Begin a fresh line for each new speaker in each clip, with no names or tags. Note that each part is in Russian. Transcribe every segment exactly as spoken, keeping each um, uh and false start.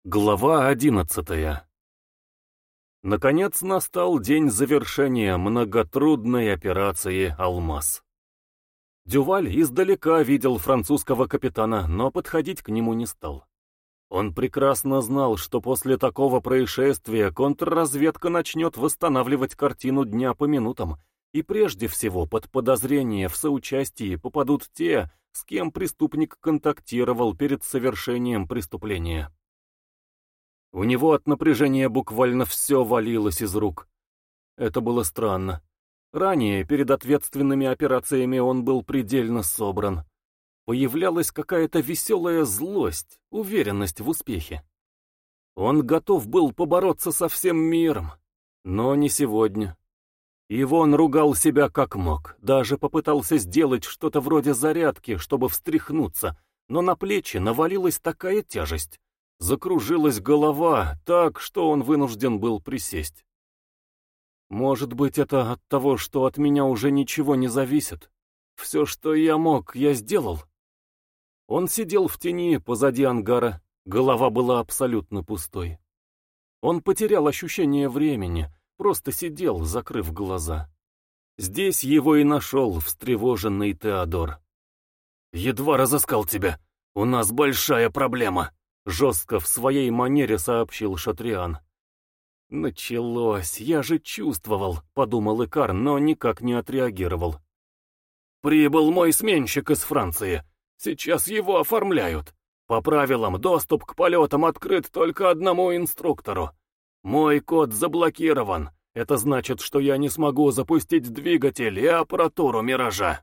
Глава одиннадцатая. Наконец настал день завершения многотрудной операции «Алмаз». Дюваль издалека видел французского капитана, но подходить к нему не стал. Он прекрасно знал, что после такого происшествия контрразведка начнет восстанавливать картину дня по минутам, и прежде всего под подозрение в соучастии попадут те, с кем преступник контактировал перед совершением преступления. У него от напряжения буквально все валилось из рук. Это было странно. Ранее, перед ответственными операциями, он был предельно собран. Появлялась какая-то веселая злость, уверенность в успехе. Он готов был побороться со всем миром, но не сегодня. Ивон ругал себя как мог, даже попытался сделать что-то вроде зарядки, чтобы встряхнуться, но на плечи навалилась такая тяжесть. Закружилась голова так, что он вынужден был присесть. Может быть, это от того, что от меня уже ничего не зависит. Все, что я мог, я сделал. Он сидел в тени позади ангара, голова была абсолютно пустой. Он потерял ощущение времени, просто сидел, закрыв глаза. Здесь его и нашел встревоженный Теодор. «Едва разыскал тебя. У нас большая проблема», — жестко в своей манере сообщил Шатриан. «Началось, я же чувствовал», — подумал Икар, но никак не отреагировал. «Прибыл мой сменщик из Франции. Сейчас его оформляют. По правилам, доступ к полетам открыт только одному инструктору. Мой код заблокирован. Это значит, что я не смогу запустить двигатель и аппаратуру «Миража».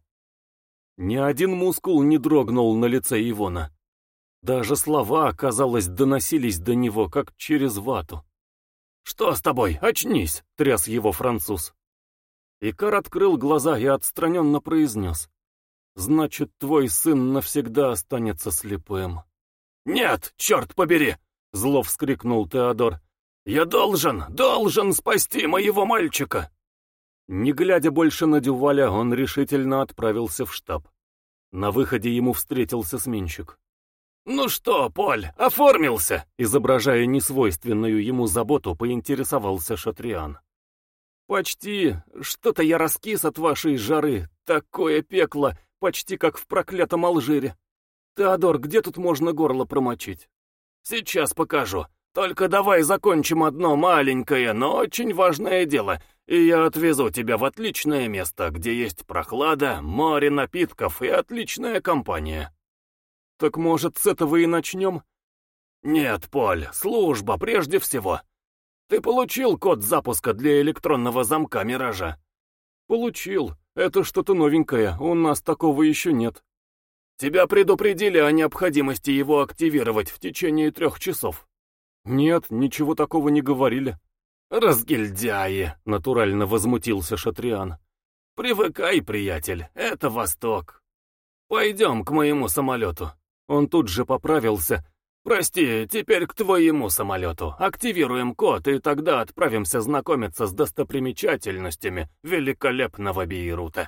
Ни один мускул не дрогнул на лице Ивона. Даже слова, казалось, доносились до него, как через вату. «Что с тобой? Очнись!» — тряс его француз. Икар открыл глаза и отстраненно произнес. «Значит, твой сын навсегда останется слепым». «Нет, черт побери!» — зло вскрикнул Теодор. «Я должен, должен спасти моего мальчика!» Не глядя больше на Дюваля, он решительно отправился в штаб. На выходе ему встретился сменщик. «Ну что, Поль, оформился?» Изображая несвойственную ему заботу, поинтересовался Шатриан. «Почти. Что-то я раскис от вашей жары. Такое пекло, почти как в проклятом Алжире. Теодор, где тут можно горло промочить?» «Сейчас покажу. Только давай закончим одно маленькое, но очень важное дело, и я отвезу тебя в отличное место, где есть прохлада, море напитков и отличная компания». «Так, может, с этого и начнем?» «Нет, Поль, служба прежде всего. Ты получил код запуска для электронного замка «Миража»?» «Получил. Это что-то новенькое, у нас такого еще нет». «Тебя предупредили о необходимости его активировать в течение трех часов?» «Нет, ничего такого не говорили». «Разгильдяи!» — натурально возмутился Шатриан. «Привыкай, приятель, это Восток. Пойдем к моему самолету». Он тут же поправился. «Прости, теперь к твоему самолету. Активируем код, и тогда отправимся знакомиться с достопримечательностями великолепного Бейрута».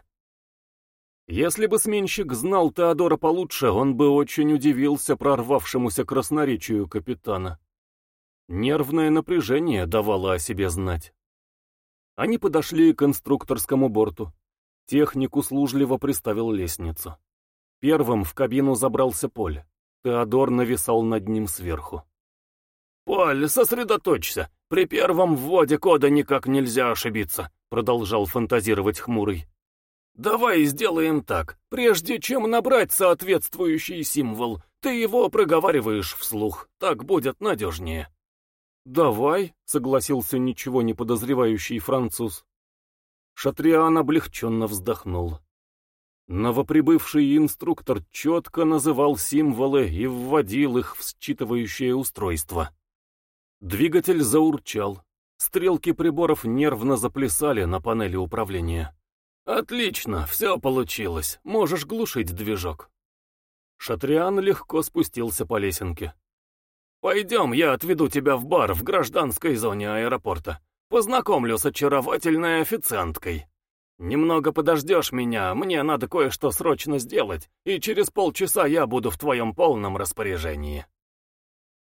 Если бы сменщик знал Теодора получше, он бы очень удивился прорвавшемуся красноречию капитана. Нервное напряжение давало о себе знать. Они подошли к инструкторскому борту. Техник услужливо приставил лестницу. Первым в кабину забрался Поль. Теодор нависал над ним сверху. «Поль, сосредоточься. При первом вводе кода никак нельзя ошибиться», — продолжал фантазировать Хмурый. «Давай сделаем так. Прежде чем набрать соответствующий символ, ты его проговариваешь вслух. Так будет надежнее». «Давай», — согласился ничего не подозревающий француз. Шатриан облегченно вздохнул. Новоприбывший инструктор четко называл символы и вводил их в считывающее устройство. Двигатель заурчал. Стрелки приборов нервно заплясали на панели управления. «Отлично, все получилось. Можешь глушить движок». Шатриан легко спустился по лесенке. «Пойдем, я отведу тебя в бар в гражданской зоне аэропорта. Познакомлю с очаровательной официанткой. Немного подождешь меня, мне надо кое-что срочно сделать, и через полчаса я буду в твоем полном распоряжении».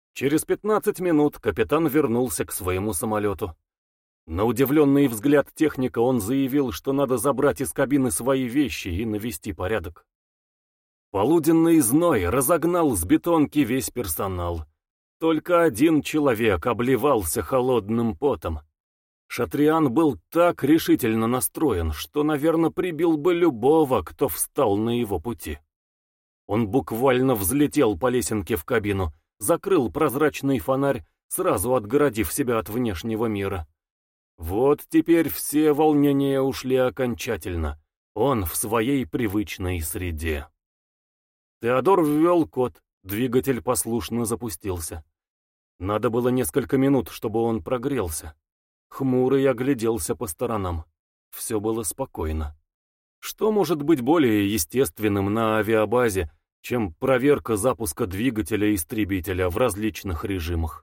Через пятнадцать минут капитан вернулся к своему самолету. На удивленный взгляд техника он заявил, что надо забрать из кабины свои вещи и навести порядок. Полуденный зной разогнал с бетонки весь персонал. Только один человек обливался холодным потом. Шатриан был так решительно настроен, что, наверное, прибил бы любого, кто встал на его пути. Он буквально взлетел по лесенке в кабину, закрыл прозрачный фонарь, сразу отгородив себя от внешнего мира. Вот теперь все волнения ушли окончательно. Он в своей привычной среде. Теодор ввел код, двигатель послушно запустился. Надо было несколько минут, чтобы он прогрелся. Хмурый огляделся по сторонам. Все было спокойно. Что может быть более естественным на авиабазе, чем проверка запуска двигателя-истребителя в различных режимах?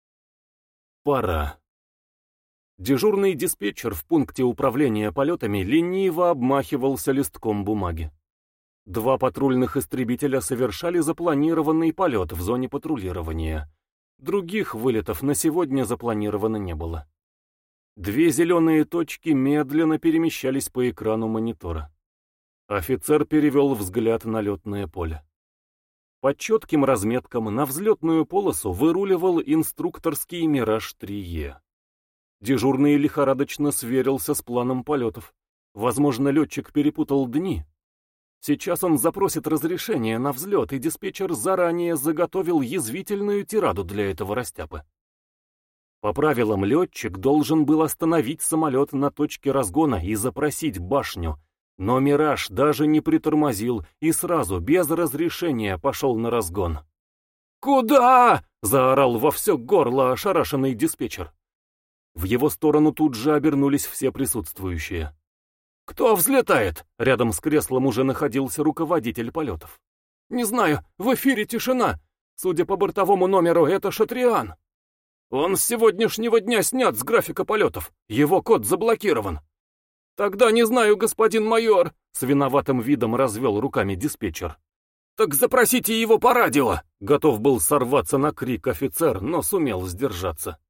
Пора. Дежурный диспетчер в пункте управления полетами лениво обмахивался листком бумаги. Два патрульных истребителя совершали запланированный полет в зоне патрулирования. Других вылетов на сегодня запланировано не было. Две зеленые точки медленно перемещались по экрану монитора. Офицер перевел взгляд на летное поле. По четким разметкам на взлетную полосу выруливал инструкторский «Мираж три Е». Дежурный лихорадочно сверился с планом полетов. Возможно, летчик перепутал дни. Сейчас он запросит разрешение на взлет, и диспетчер заранее заготовил язвительную тираду для этого растяпы. По правилам, летчик должен был остановить самолет на точке разгона и запросить башню, но «Мираж» даже не притормозил и сразу, без разрешения, пошел на разгон. «Куда?» — заорал во все горло ошарашенный диспетчер. В его сторону тут же обернулись все присутствующие. «Кто взлетает?» — рядом с креслом уже находился руководитель полетов. «Не знаю, в эфире тишина. Судя по бортовому номеру, это Шатриан. Он с сегодняшнего дня снят с графика полетов. Его код заблокирован». «Тогда не знаю, господин майор», — с виноватым видом развел руками диспетчер. «Так запросите его по радио!» — готов был сорваться на крик офицер, но сумел сдержаться.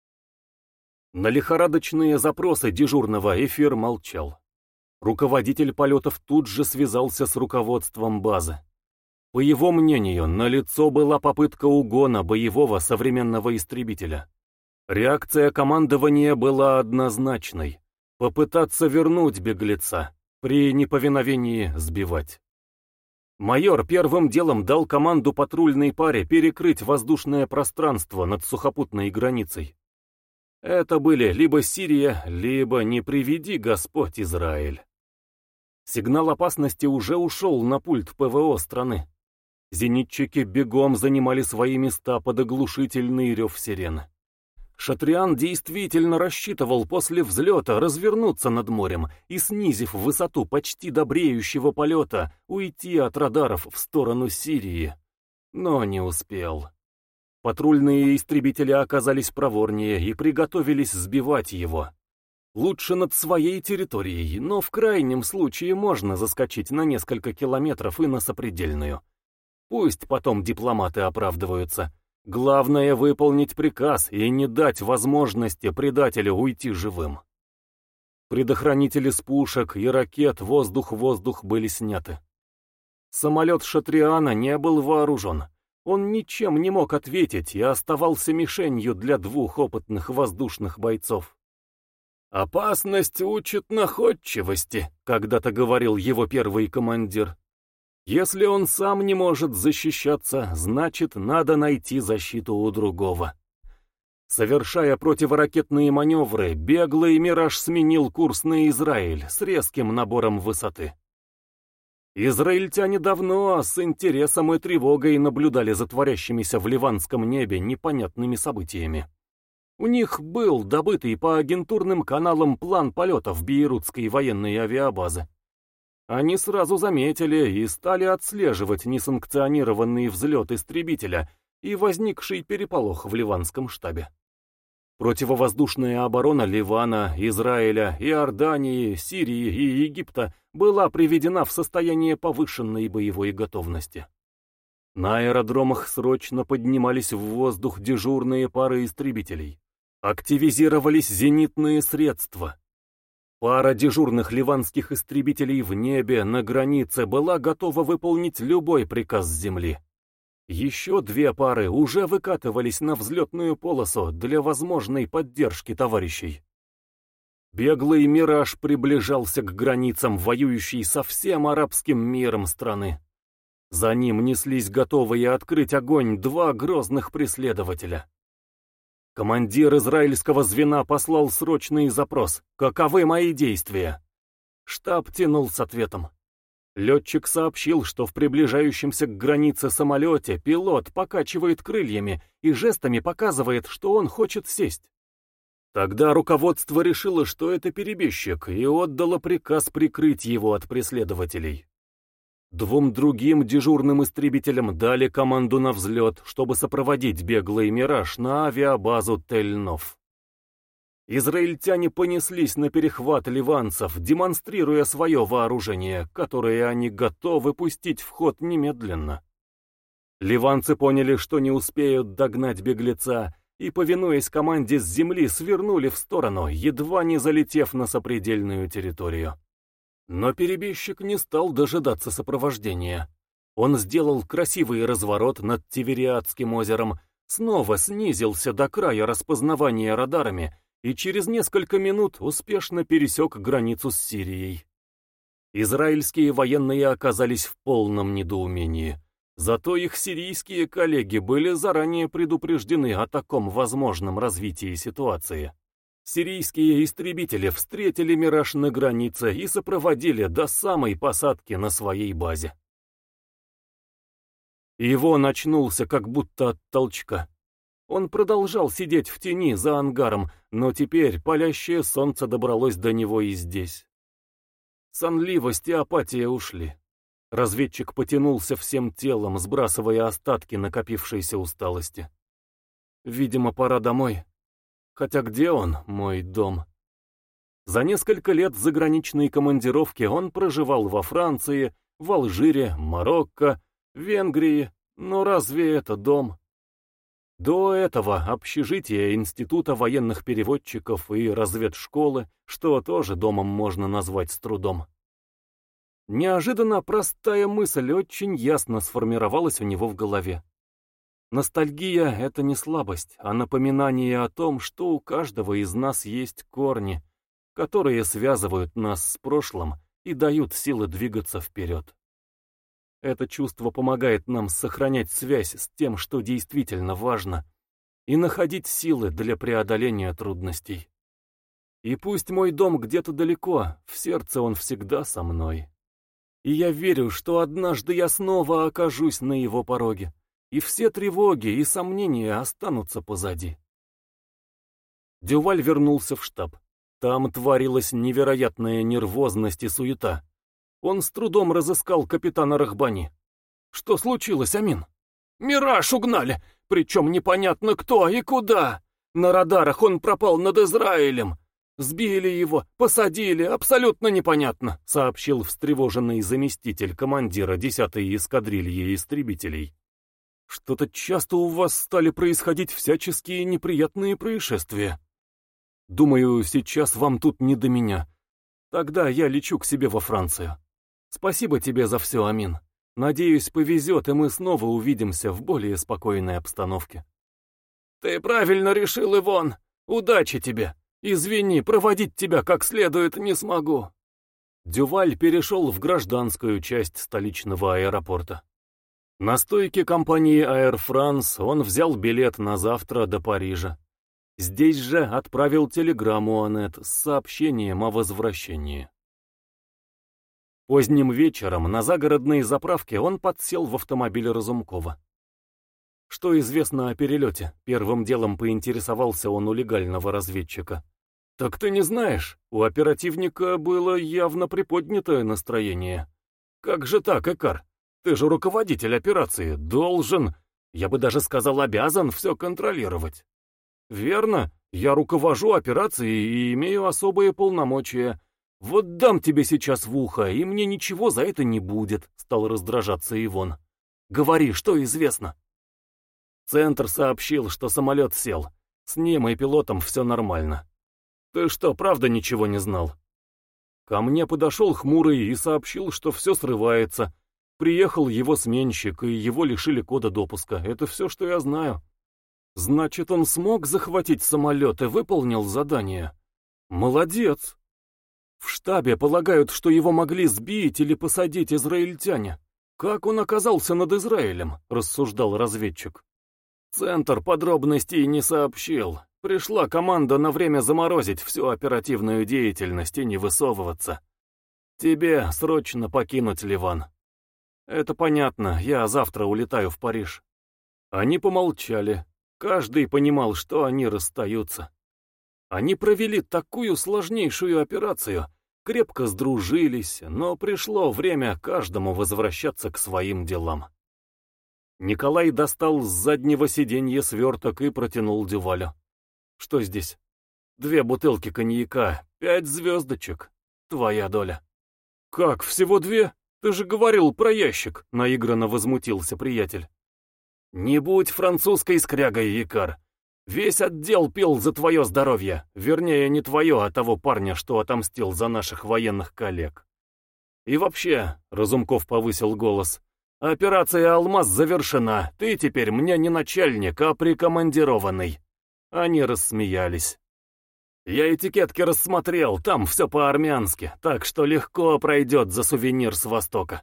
На лихорадочные запросы дежурного эфир молчал. Руководитель полетов тут же связался с руководством базы. По его мнению, налицо была попытка угона боевого современного истребителя. Реакция командования была однозначной. Попытаться вернуть беглеца, при неповиновении сбивать. Майор первым делом дал команду патрульной паре перекрыть воздушное пространство над сухопутной границей. Это были либо Сирия, либо, не приведи Господь, Израиль. Сигнал опасности уже ушел на пульт ПВО страны. Зенитчики бегом занимали свои места под оглушительный рев сирены. Шатриан действительно рассчитывал после взлета развернуться над морем и, снизив высоту почти до бреющего полета, уйти от радаров в сторону Сирии. Но не успел. Патрульные истребители оказались проворнее и приготовились сбивать его. Лучше над своей территорией, но в крайнем случае можно заскочить на несколько километров и на сопредельную. Пусть потом дипломаты оправдываются. Главное — выполнить приказ и не дать возможности предателю уйти живым. Предохранители с пушек и ракет воздух-воздух были сняты. Самолет Шатриана не был вооружен. Он ничем не мог ответить и оставался мишенью для двух опытных воздушных бойцов. «Опасность учит находчивости», — когда-то говорил его первый командир. Если он сам не может защищаться, значит, надо найти защиту у другого. Совершая противоракетные маневры, беглый «Мираж» сменил курс на Израиль с резким набором высоты. Израильтяне давно с интересом и тревогой наблюдали за творящимися в ливанском небе непонятными событиями. У них был добытый по агентурным каналам план полетов Бейрутской военной авиабазы. Они сразу заметили и стали отслеживать несанкционированный взлет истребителя и возникший переполох в ливанском штабе. Противовоздушная оборона Ливана, Израиля, Иордании, Сирии и Египта была приведена в состояние повышенной боевой готовности. На аэродромах срочно поднимались в воздух дежурные пары истребителей. Активизировались зенитные средства. Пара дежурных ливанских истребителей в небе на границе была готова выполнить любой приказ с земли. Еще две пары уже выкатывались на взлетную полосу для возможной поддержки товарищей. Беглый «Мираж» приближался к границам, воюющей со всем арабским миром страны. За ним неслись готовые открыть огонь два грозных преследователя. Командир израильского звена послал срочный запрос: «Каковы мои действия?» Штаб тянул с ответом. Летчик сообщил, что в приближающемся к границе самолете пилот покачивает крыльями и жестами показывает, что он хочет сесть. Тогда руководство решило, что это перебежчик, и отдало приказ прикрыть его от преследователей. Двум другим дежурным истребителям дали команду на взлет, чтобы сопроводить беглый «Мираж» на авиабазу Тель-Нов. Израильтяне понеслись на перехват ливанцев, демонстрируя свое вооружение, которое они готовы пустить в ход немедленно. Ливанцы поняли, что не успеют догнать беглеца, и, повинуясь команде с земли, свернули в сторону, едва не залетев на сопредельную территорию. Но перебежчик не стал дожидаться сопровождения. Он сделал красивый разворот над Тивериадским озером, снова снизился до края распознавания радарами и через несколько минут успешно пересек границу с Сирией. Израильские военные оказались в полном недоумении. Зато их сирийские коллеги были заранее предупреждены о таком возможном развитии ситуации. Сирийские истребители встретили «Мираж» на границе и сопроводили до самой посадки на своей базе. Его очнулся как будто от толчка. Он продолжал сидеть в тени за ангаром, но теперь палящее солнце добралось до него и здесь. Сонливость и апатия ушли. Разведчик потянулся всем телом, сбрасывая остатки накопившейся усталости. Видимо, пора домой. Хотя где он, мой дом? За несколько лет заграничной командировки он проживал во Франции, в Алжире, Марокко, Венгрии, но разве это дом? До этого общежитие Института военных переводчиков и разведшколы, что тоже домом можно назвать с трудом. Неожиданно простая мысль очень ясно сформировалась у него в голове. Ностальгия — это не слабость, а напоминание о том, что у каждого из нас есть корни, которые связывают нас с прошлым и дают силы двигаться вперед. Это чувство помогает нам сохранять связь с тем, что действительно важно, и находить силы для преодоления трудностей. И пусть мой дом где-то далеко, в сердце он всегда со мной. И я верю, что однажды я снова окажусь на его пороге, и все тревоги и сомнения останутся позади. Дюваль вернулся в штаб. Там творилась невероятная нервозность и суета. Он с трудом разыскал капитана Рахбани. «Что случилось, Амин?» «Мираж угнали, причем непонятно кто и куда. На радарах он пропал над Израилем. Сбили его, посадили, абсолютно непонятно», — сообщил встревоженный заместитель командира десятой эскадрильи истребителей. «Что-то часто у вас стали происходить всяческие неприятные происшествия. Думаю, сейчас вам тут не до меня. Тогда я лечу к себе во Францию. Спасибо тебе за все, Амин. Надеюсь, повезет, и мы снова увидимся в более спокойной обстановке». «Ты правильно решил, Ивон. Удачи тебе. Извини, проводить тебя как следует не смогу». Дюваль перешел в гражданскую часть столичного аэропорта. На стойке компании Air France он взял билет на завтра до Парижа. Здесь же отправил телеграмму Аннет с сообщением о возвращении. Поздним вечером на загородной заправке он подсел в автомобиль Разумкова. Что известно о перелете? Первым делом поинтересовался он у легального разведчика. «Так ты не знаешь, у оперативника было явно приподнятое настроение. Как же так, Экар? Ты же руководитель операции, должен, я бы даже сказал, обязан все контролировать». «Верно, я руковожу операцией и имею особые полномочия. Вот дам тебе сейчас в ухо, и мне ничего за это не будет», — стал раздражаться Ивон. Говори, что известно?» Центр сообщил, что самолет сел. С ним и пилотом все нормально. Ты что, правда ничего не знал? Ко мне подошел Хмурый и сообщил, что все срывается. Приехал его сменщик, и его лишили кода допуска. Это все, что я знаю. Значит, он смог захватить самолет и выполнил задание. Молодец. В штабе полагают, что его могли сбить или посадить израильтяне. Как он оказался над Израилем, рассуждал разведчик. Центр подробностей не сообщил. Пришла команда на время заморозить всю оперативную деятельность и не высовываться. Тебе срочно покинуть Ливан. Это понятно, я завтра улетаю в Париж. Они помолчали. Каждый понимал, что они расстаются. Они провели такую сложнейшую операцию, крепко сдружились, но пришло время каждому возвращаться к своим делам. Николай достал с заднего сиденья сверток и протянул Дювалю. Что здесь? Две бутылки коньяка, пять звездочек. Твоя доля. Как, всего две? Ты же говорил про ящик, наигранно возмутился приятель. Не будь французской скрягой, Якар. Весь отдел пил за твое здоровье, вернее, не твое, а того парня, что отомстил за наших военных коллег. И вообще, Разумков повысил голос, операция «Алмаз» завершена, ты теперь мне не начальник, а прикомандированный. Они рассмеялись. Я этикетки рассмотрел, там все по-армянски, так что легко пройдет за сувенир с Востока.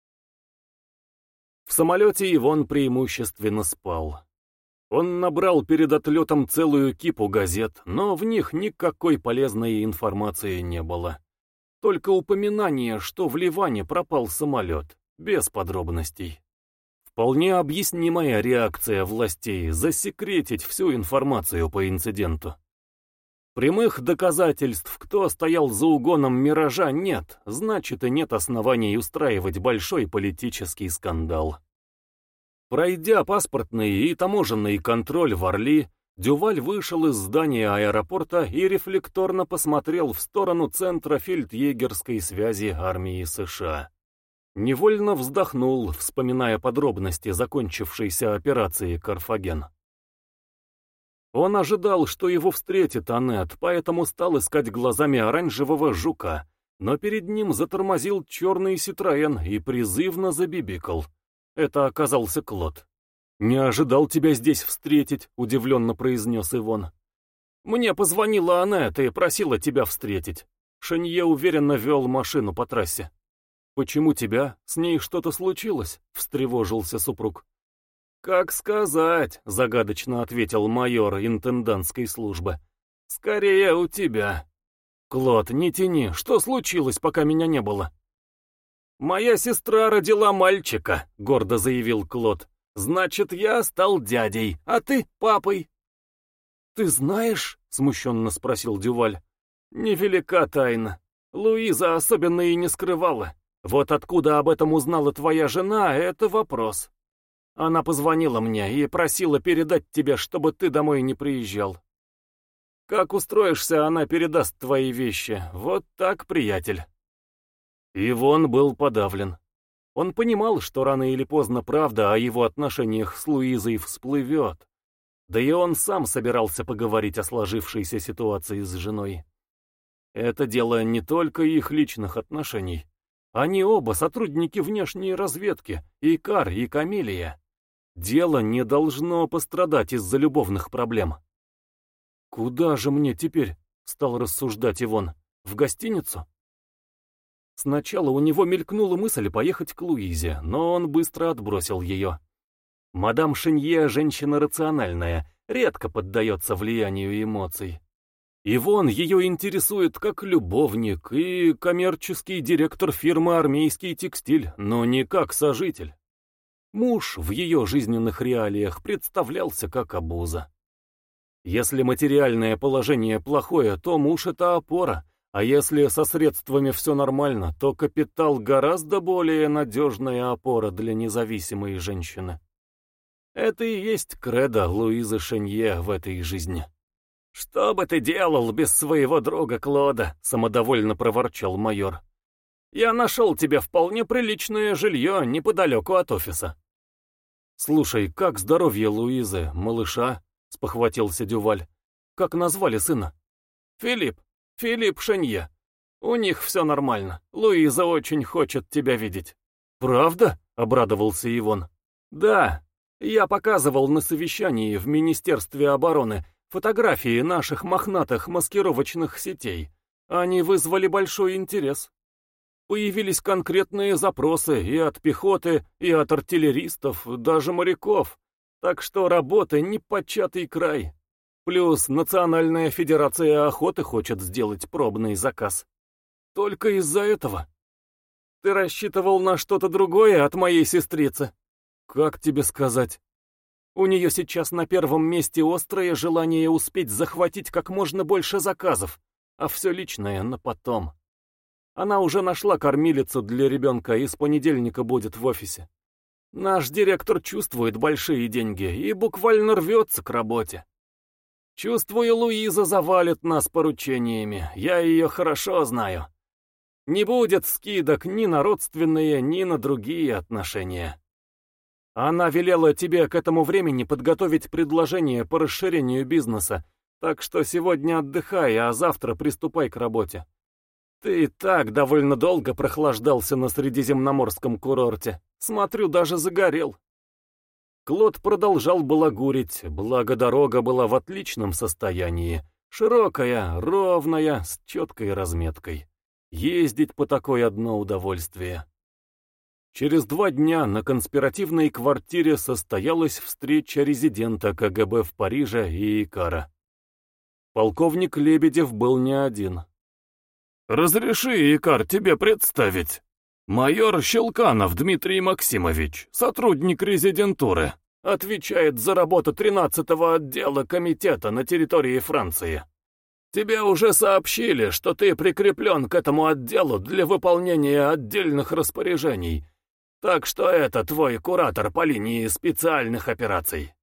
В самолете Ивон преимущественно спал. Он набрал перед отлетом целую кипу газет, но в них никакой полезной информации не было. Только упоминание, что в Ливане пропал самолет, без подробностей. Вполне объяснимая реакция властей засекретить всю информацию по инциденту. Прямых доказательств, кто стоял за угоном «Миража», нет, значит и нет оснований устраивать большой политический скандал. Пройдя паспортный и таможенный контроль в Орли, Дюваль вышел из здания аэропорта и рефлекторно посмотрел в сторону центра фельдъегерской связи армии США. Невольно вздохнул, вспоминая подробности закончившейся операции «Карфаген». Он ожидал, что его встретит Аннет, поэтому стал искать глазами оранжевого жука, но перед ним затормозил черный Ситроен и призывно забибикал. Это оказался Клод. «Не ожидал тебя здесь встретить», — удивленно произнес Ивон. «Мне позвонила Аннет и просила тебя встретить. Шенье уверенно вел машину по трассе». «Почему тебя? С ней что-то случилось?» — встревожился супруг. «Как сказать», — загадочно ответил майор интендантской службы. «Скорее у тебя». «Клод, не тяни, что случилось, пока меня не было?» «Моя сестра родила мальчика», — гордо заявил Клод. «Значит, я стал дядей, а ты — папой». «Ты знаешь?» — смущенно спросил Дюваль. «Невелика тайна. Луиза особенно и не скрывала. Вот откуда об этом узнала твоя жена — это вопрос. Она позвонила мне и просила передать тебе, чтобы ты домой не приезжал. Как устроишься, она передаст твои вещи. Вот так, приятель». Ивон был подавлен. Он понимал, что рано или поздно правда о его отношениях с Луизой всплывет. Да и он сам собирался поговорить о сложившейся ситуации с женой. Это дело не только их личных отношений. Они оба сотрудники внешней разведки, и Кар, и Камелия. Дело не должно пострадать из-за любовных проблем. «Куда же мне теперь?» — стал рассуждать Ивон. «В гостиницу?» Сначала у него мелькнула мысль поехать к Луизе, но он быстро отбросил ее. Мадам Шенье — женщина рациональная, редко поддается влиянию эмоций. Ивон ее интересует как любовник и коммерческий директор фирмы «Армейский текстиль», но не как сожитель. Муж в ее жизненных реалиях представлялся как обуза. Если материальное положение плохое, то муж — это опора, а если со средствами все нормально, то капитал гораздо более надежная опора для независимой женщины. Это и есть кредо Луизы Шенье в этой жизни. «Что бы ты делал без своего друга Клода?» — самодовольно проворчал майор. «Я нашел тебе вполне приличное жилье неподалеку от офиса. «Слушай, как здоровье Луизы, малыша?» — спохватился Дюваль. «Как назвали сына?» «Филипп. Филипп Шенье. У них все нормально. Луиза очень хочет тебя видеть». «Правда?» — обрадовался Ивон. «Да. Я показывал на совещании в Министерстве обороны фотографии наших мохнатых маскировочных сетей. Они вызвали большой интерес. Появились конкретные запросы и от пехоты, и от артиллеристов, даже моряков. Так что работы непочатый край. Плюс Национальная Федерация Охоты хочет сделать пробный заказ. Только из-за этого. Ты рассчитывал на что-то другое от моей сестрицы? Как тебе сказать? У нее сейчас на первом месте острое желание успеть захватить как можно больше заказов, а все личное на потом. Она уже нашла кормилицу для ребенка и с понедельника будет в офисе. Наш директор чувствует большие деньги и буквально рвется к работе. Чувствую, Луиза завалит нас поручениями, я ее хорошо знаю. Не будет скидок ни на родственные, ни на другие отношения. Она велела тебе к этому времени подготовить предложение по расширению бизнеса, так что сегодня отдыхай, а завтра приступай к работе. Ты и так довольно долго прохлаждался на средиземноморском курорте. Смотрю, даже загорел. Клод продолжал балагурить, благо дорога была в отличном состоянии. Широкая, ровная, с четкой разметкой. Ездить по такой одно удовольствие. Через два дня на конспиративной квартире состоялась встреча резидента ка гэ бэ в Париже и Икара. Полковник Лебедев был не один. «Разреши, Икар, тебе представить. Майор Щелканов Дмитрий Максимович, сотрудник резидентуры, отвечает за работу тринадцатого отдела комитета на территории Франции. Тебе уже сообщили, что ты прикреплен к этому отделу для выполнения отдельных распоряжений, так что это твой куратор по линии специальных операций.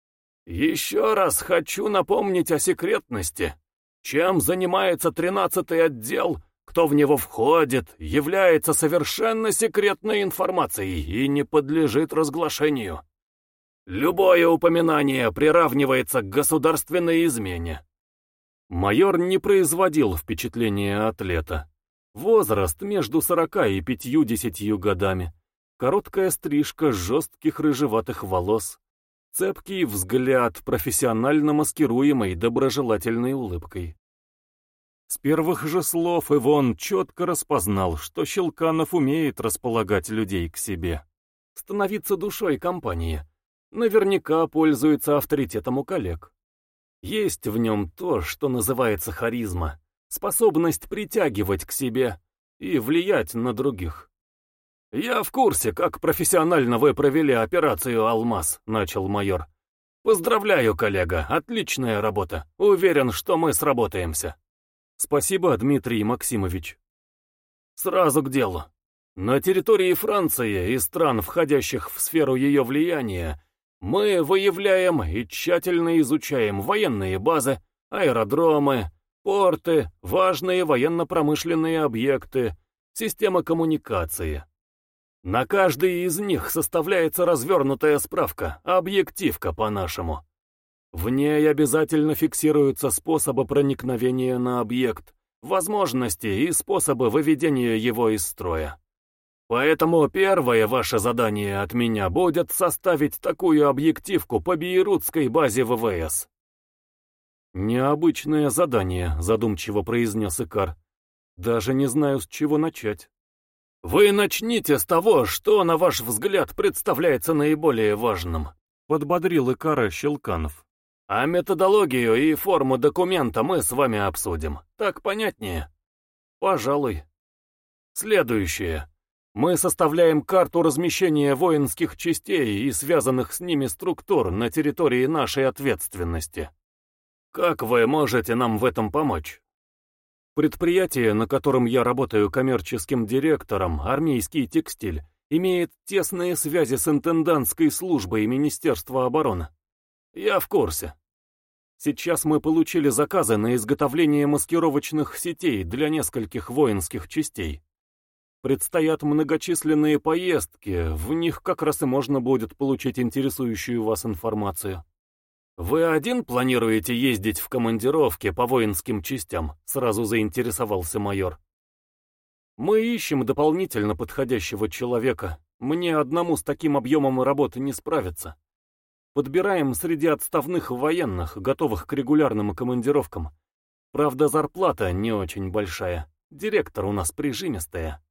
Еще раз хочу напомнить о секретности. Чем занимается тринадцатый отдел, кто в него входит, является совершенно секретной информацией и не подлежит разглашению. Любое упоминание приравнивается к государственной измене». Майор не производил впечатления атлета. Возраст между сорока и пятью-десятью годами. Короткая стрижка жестких рыжеватых волос. Цепкий взгляд, профессионально маскируемой доброжелательной улыбкой. С первых же слов Ивон четко распознал, что Щелканов умеет располагать людей к себе. Становиться душой компании. Наверняка пользуется авторитетом у коллег. Есть в нем то, что называется харизма, способность притягивать к себе и влиять на других. «Я в курсе, как профессионально вы провели операцию «Алмаз», — начал майор. «Поздравляю, коллега, отличная работа. Уверен, что мы сработаемся». «Спасибо, Дмитрий Максимович». «Сразу к делу. На территории Франции и стран, входящих в сферу ее влияния, мы выявляем и тщательно изучаем военные базы, аэродромы, порты, важные военно-промышленные объекты, системы коммуникации. На каждый из них составляется развернутая справка, объективка по-нашему. В ней обязательно фиксируются способы проникновения на объект, возможности и способы выведения его из строя. Поэтому первое ваше задание от меня будет составить такую объективку по бейрутской базе вэ вэ эс». «Необычное задание», — задумчиво произнес Икар. «Даже не знаю, с чего начать». «Вы начните с того, что, на ваш взгляд, представляется наиболее важным», — подбодрил Икара Щелканов. «А методологию и форму документа мы с вами обсудим. Так понятнее?» «Пожалуй». «Следующее. Мы составляем карту размещения воинских частей и связанных с ними структур на территории нашей ответственности. Как вы можете нам в этом помочь?» «Предприятие, на котором я работаю коммерческим директором, армейский текстиль, имеет тесные связи с интендантской службой Министерства обороны». «Я в курсе. Сейчас мы получили заказы на изготовление маскировочных сетей для нескольких воинских частей. Предстоят многочисленные поездки, в них как раз и можно будет получить интересующую вас информацию. Вы один планируете ездить в командировки по воинским частям? Сразу заинтересовался майор. Мы ищем дополнительно подходящего человека. Мне одному с таким объемом работы не справиться. Подбираем среди отставных военных, готовых к регулярным командировкам. Правда, зарплата не очень большая. Директор у нас прижимистая.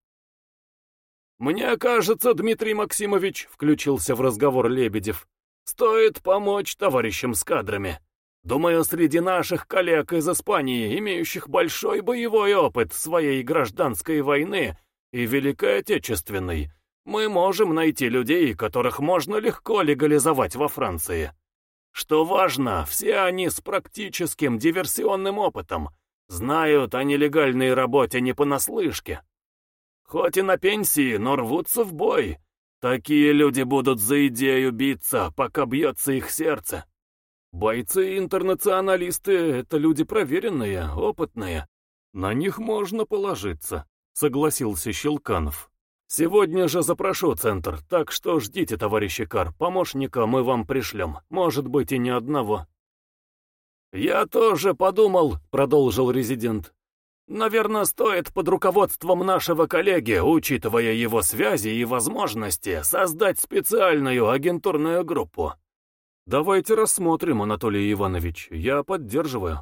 «Мне кажется, Дмитрий Максимович», — включился в разговор Лебедев, — «стоит помочь товарищам с кадрами. Думаю, среди наших коллег из Испании, имеющих большой боевой опыт своей гражданской войны и Великой Отечественной, мы можем найти людей, которых можно легко легализовать во Франции. Что важно, все они с практическим диверсионным опытом, знают о нелегальной работе не понаслышке. Хоть и на пенсии, но рвутся в бой. Такие люди будут за идею биться, пока бьется их сердце. Бойцы и интернационалисты — это люди проверенные, опытные. На них можно положиться», — согласился Щелканов. «Сегодня же запрошу центр, так что ждите, товарищ Икар, помощника мы вам пришлем, может быть и не одного». «Я тоже подумал», — продолжил резидент. «Наверное, стоит под руководством нашего коллеги, учитывая его связи и возможности, создать специальную агентурную группу». «Давайте рассмотрим, Анатолий Иванович, я поддерживаю».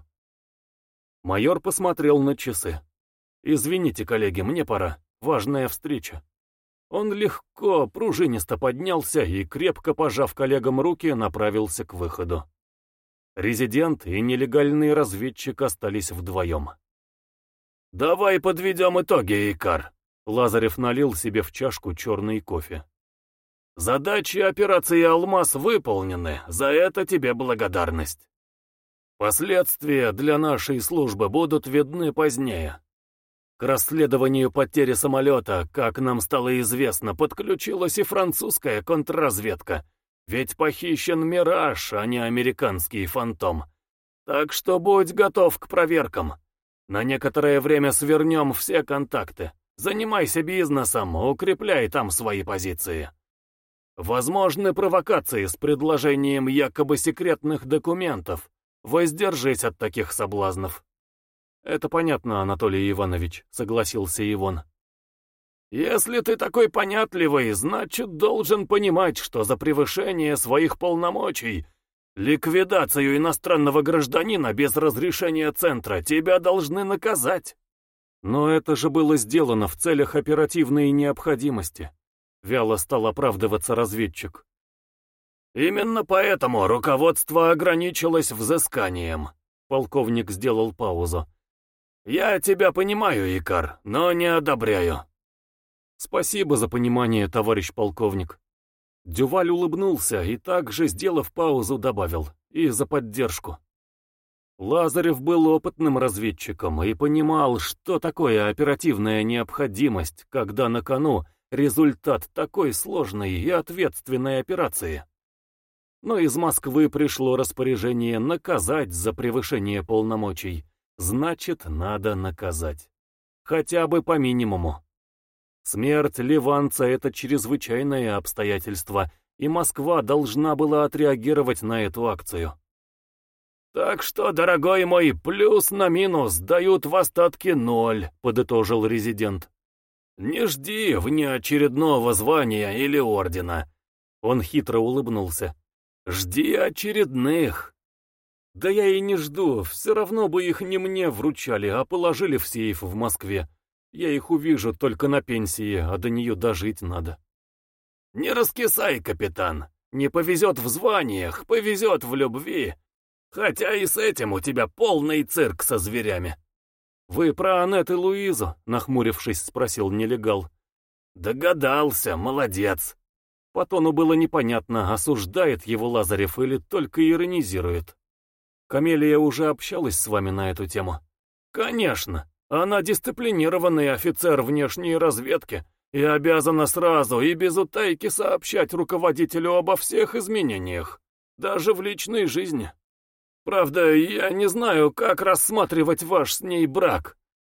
Майор посмотрел на часы. «Извините, коллеги, мне пора, важная встреча». Он легко, пружинисто поднялся и, крепко пожав коллегам руки, направился к выходу. Резидент и нелегальный разведчик остались вдвоем. «Давай подведем итоги, Икар», — Лазарев налил себе в чашку черный кофе. «Задачи операции «Алмаз» выполнены, за это тебе благодарность. Последствия для нашей службы будут видны позднее. К расследованию потери самолета, как нам стало известно, подключилась и французская контрразведка, ведь похищен «Мираж», а не американский «Фантом». Так что будь готов к проверкам. На некоторое время свернем все контакты. Занимайся бизнесом, укрепляй там свои позиции. Возможны провокации с предложением якобы секретных документов. Воздержись от таких соблазнов». «Это понятно, Анатолий Иванович», — согласился Ивон. «Если ты такой понятливый, значит, должен понимать, что за превышение своих полномочий, ликвидацию иностранного гражданина без разрешения центра тебя должны наказать». «Но это же было сделано в целях оперативной необходимости», — вяло стал оправдываться разведчик. «Именно поэтому руководство ограничилось взысканием», — полковник сделал паузу. «Я тебя понимаю, Икар, но не одобряю». «Спасибо за понимание, товарищ полковник». Дюваль улыбнулся и также, сделав паузу, добавил: «И за поддержку». Лазарев был опытным разведчиком и понимал, что такое оперативная необходимость, когда на кону результат такой сложной и ответственной операции. Но из Москвы пришло распоряжение наказать за превышение полномочий. Значит, надо наказать. Хотя бы по минимуму. Смерть ливанца — это чрезвычайное обстоятельство, и Москва должна была отреагировать на эту акцию. «Так что, дорогой мой, плюс на минус дают в остатке ноль», — подытожил резидент. «Не жди внеочередного звания или ордена». Он хитро улыбнулся. «Жди очередных». «Да я и не жду, все равно бы их не мне вручали, а положили в сейф в Москве. Я их увижу только на пенсии, а до нее дожить надо». «Не раскисай, капитан. Не повезет в званиях, повезет в любви. Хотя и с этим у тебя полный цирк со зверями». «Вы про Аннет и Луизу?» — нахмурившись, спросил нелегал. «Догадался, молодец». По тону было непонятно, осуждает его Лазарев или только иронизирует. «Камелия уже общалась с вами на эту тему?» «Конечно. Она дисциплинированный офицер внешней разведки и обязана сразу и без утайки сообщать руководителю обо всех изменениях, даже в личной жизни. Правда, я не знаю, как рассматривать ваш с ней брак.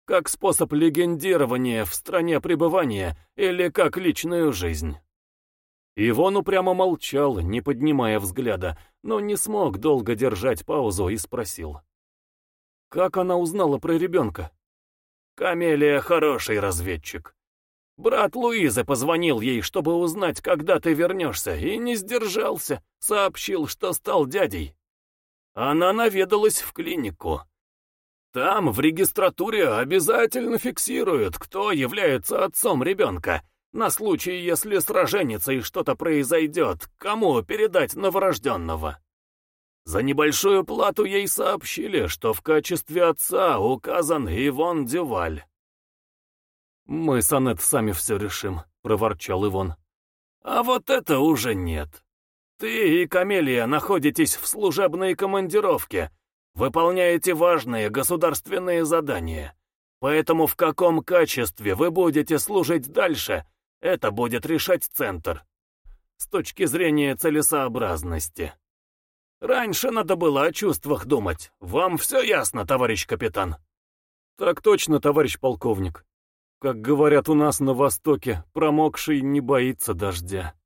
как способ легендирования в стране пребывания или как личную жизнь. Ивон упрямо молчал, не поднимая взгляда, но не смог долго держать паузу и спросил. «Как она узнала про ребенка?» «Камелия хороший разведчик. Брат Луизы позвонил ей, чтобы узнать, когда ты вернешься, и не сдержался, сообщил, что стал дядей. Она наведалась в клинику. Там в регистратуре обязательно фиксируют, кто является отцом ребенка, на случай, если с роженицей что-то произойдет, кому передать новорожденного. За небольшую плату ей сообщили, что в качестве отца указан Ивон Дюваль». «Мы с Аннет сами все решим», — проворчал Ивон. «А вот это уже нет. Ты и Камелия находитесь в служебной командировке, выполняете важные государственные задания, поэтому в каком качестве вы будете служить дальше, это будет решать Центр, с точки зрения целесообразности. Раньше надо было о чувствах думать. Вам все ясно, товарищ капитан?» «Так точно, товарищ полковник. Как говорят у нас на Востоке, промокший не боится дождя».